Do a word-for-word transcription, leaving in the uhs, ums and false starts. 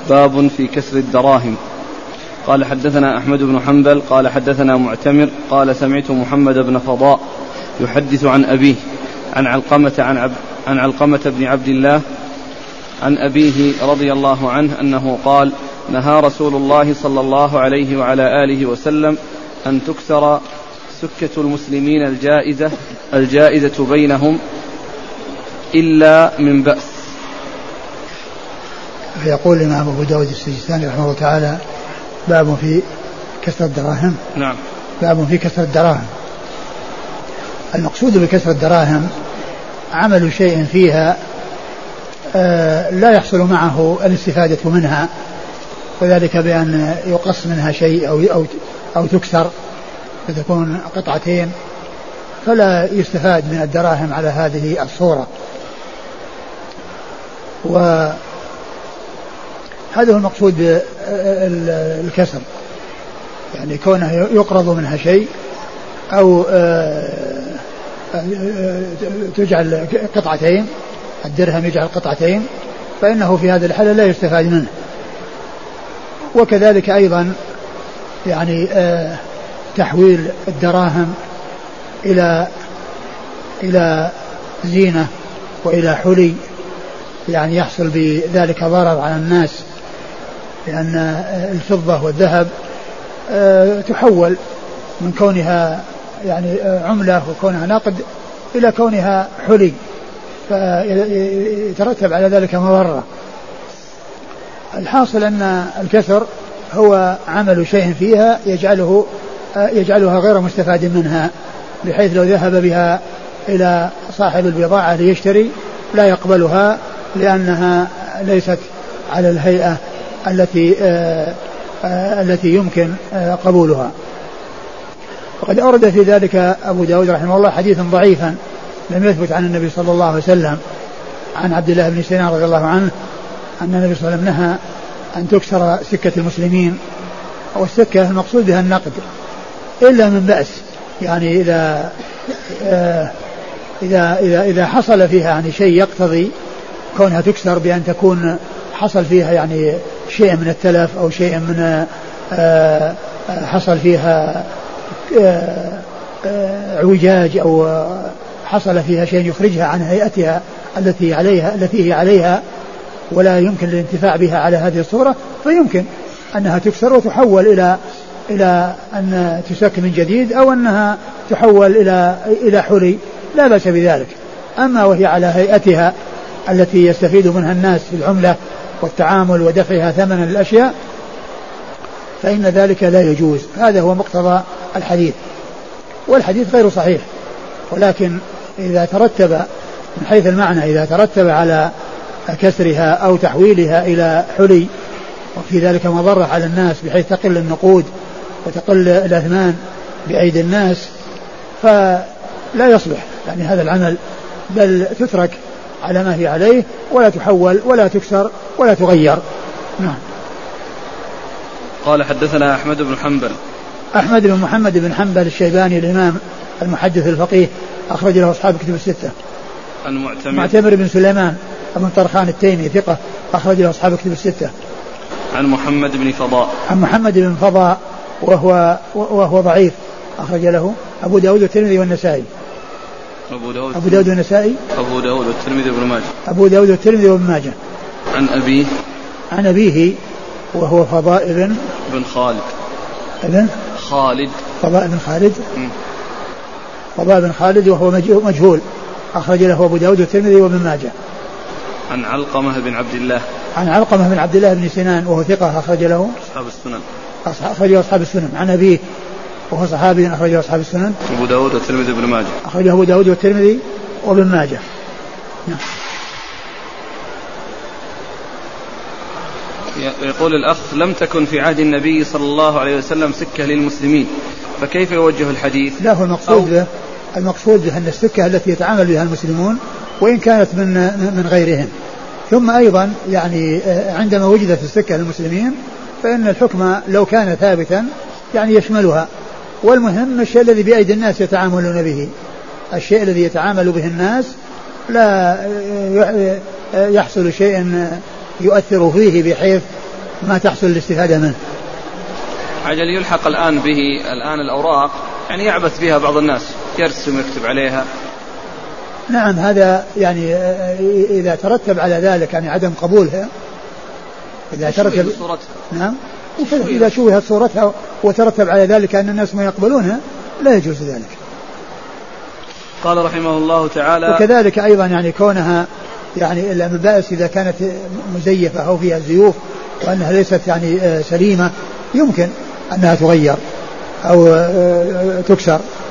باب في كسر الدراهم. قال حدثنا أحمد بن حنبل قال حدثنا معتمر قال سمعت محمد بن فضاء يحدث عن أبيه عن علقمة عن, عب عن علقمة بن عبد الله عن أبيه رضي الله عنه أنه قال نهى رسول الله صلى الله عليه وعلى آله وسلم أن تكسر سكة المسلمين الجائزة الجائزة بينهم إلا من بأس. يقول الإمام أبو داود السجستاني رحمه الله تعالى باب في كسر الدراهم. نعم. باب في كسر الدراهم. المقصود بكسر الدراهم عمل شيء فيها آه لا يحصل معه الاستفادة منها، وذلك بأن يقص منها شيء أو أو أو تكسر فتكون قطعتين، فلا يستفاد من الدراهم على هذه الصورة. وهذا هو المقصود بالكسر، يعني كونه يقرض منها شيء أو تجعل قطعتين، الدرهم يجعل قطعتين، فإنه في هذه الحالة لا يستفاد منه. وكذلك أيضا يعني تحويل الدراهم إلى إلى زينة وإلى حلي، يعني يحصل بذلك ضرر على الناس، لأن الفضة والذهب تحول من كونها يعني عملة وكونها نقد إلى كونها حلي، فيترتب على ذلك مضرة. الحاصل أن الكسر هو عمل شيء فيها يجعله يجعلها غير مستفاد منها، بحيث لو ذهب بها إلى صاحب البضاعة ليشتري لا يقبلها، لأنها ليست على الهيئة التي آآ آآ التي يمكن قبولها. وقد أورد في ذلك أبو داود رحمه الله حديثا ضعيفا لم يثبت عن النبي صلى الله عليه وسلم عن عبد الله بن سينان رضي الله عنه أن النبي صلى الله عليه وسلم نهى أن تكسر سكة المسلمين، والسكة المقصود بها النقد إلا من بأس، يعني إذا إذا إذا إذا حصل فيها يعني شيء يقتضي كونها تكسر بأن تكون حصل فيها يعني شيء من التلف أو شيء من حصل فيها اعوجاج أو حصل فيها شيء يخرجها عن هيئتها التي عليها التي هي عليها ولا يمكن الانتفاع بها على هذه الصورة، فيمكن أنها تكسر وتحول إلى إلى أن تسك من جديد، أو أنها تحول إلى إلى حلي، لا بأس بذلك. أما وهي على هيئتها التي يستفيد منها الناس في العملة والتعامل ودفعها ثمنا للأشياء فإن ذلك لا يجوز. هذا هو مقتضى الحديث، والحديث غير صحيح، ولكن إذا ترتب من حيث المعنى إذا ترتب على كسرها أو تحويلها إلى حلي وفي ذلك مضرة على الناس بحيث تقل النقود وتقل الأثمان بأيدي الناس فلا يصلح يعني هذا العمل، بل تترك على ما هي عليه ولا تحول ولا تكسر ولا تغير. نعم. قال حدثنا أحمد بن حنبل. أحمد بن محمد بن حنبل الشيباني الإمام المحدث الفقيه أخرج له أصحاب كتب الستة. عن معتمر. معتمر بن سليمان ابن طرخان التيمي ثقة أخرج له أصحاب كتب الستة. عن محمد بن فضاء. عن محمد بن فضاء وهو وهو ضعيف أخرج له أبو داود والترمذي والنسائي. أبو داود أبو داود والنسائي. أبو داود والترمذي وابن ماجه. أبو داود والترمذي وابن ماجه. عن أبيه. عن أبيه وهو فضاء بن بن خالد. ابن خالد. فضاء بن خالد. م. فضاء بن خالد وهو مجهول أخرج له أبو داود والترمذي وابن ماجه. عن علقمة بن عبد الله. عن علقمة بن عبد الله بن سنان وهو ثقة أخرج له أصحاب السنن. أخرج له أصحاب السنن. عن أبيه وهو صحابي أخرج له أصحاب السنن. أبو داود والترمذي وابن ماجه. أخرج أبو داود والترمذي وابن ماجه. نعم. يقول الأخ لم تكن في عهد النبي صلى الله عليه وسلم سكة للمسلمين، فكيف يوجه الحديث؟ لا، هو المقصود به المقصود به أن السكة التي يتعامل بها المسلمون وإن كانت من من غيرهم. ثم أيضا يعني عندما وجدت السكة للمسلمين فإن الحكم لو كان ثابتا يعني يشملها، والمهم الشيء الذي بأيدي الناس يتعاملون به، الشيء الذي يتعامل به الناس لا يحصل شيء يؤثر فيه بحيث ما تحصل الاستفادة منه. عجل يلحق الآن به الآن الأوراق يعني يعبث بها بعض الناس يرسم يكتب عليها. نعم هذا يعني إذا ترتب على ذلك يعني عدم قبولها إذا ترتب صورتها. نعم إذا شوهت صورتها وترتب على ذلك أن الناس ما يقبلونها لا يجوز ذلك. قال رحمه الله تعالى وكذلك أيضا يعني كونها يعني إلا من بأس إذا كانت مزيفة أو فيها زيوف وأنها ليست يعني سليمة يمكن أنها تغير أو تكسر.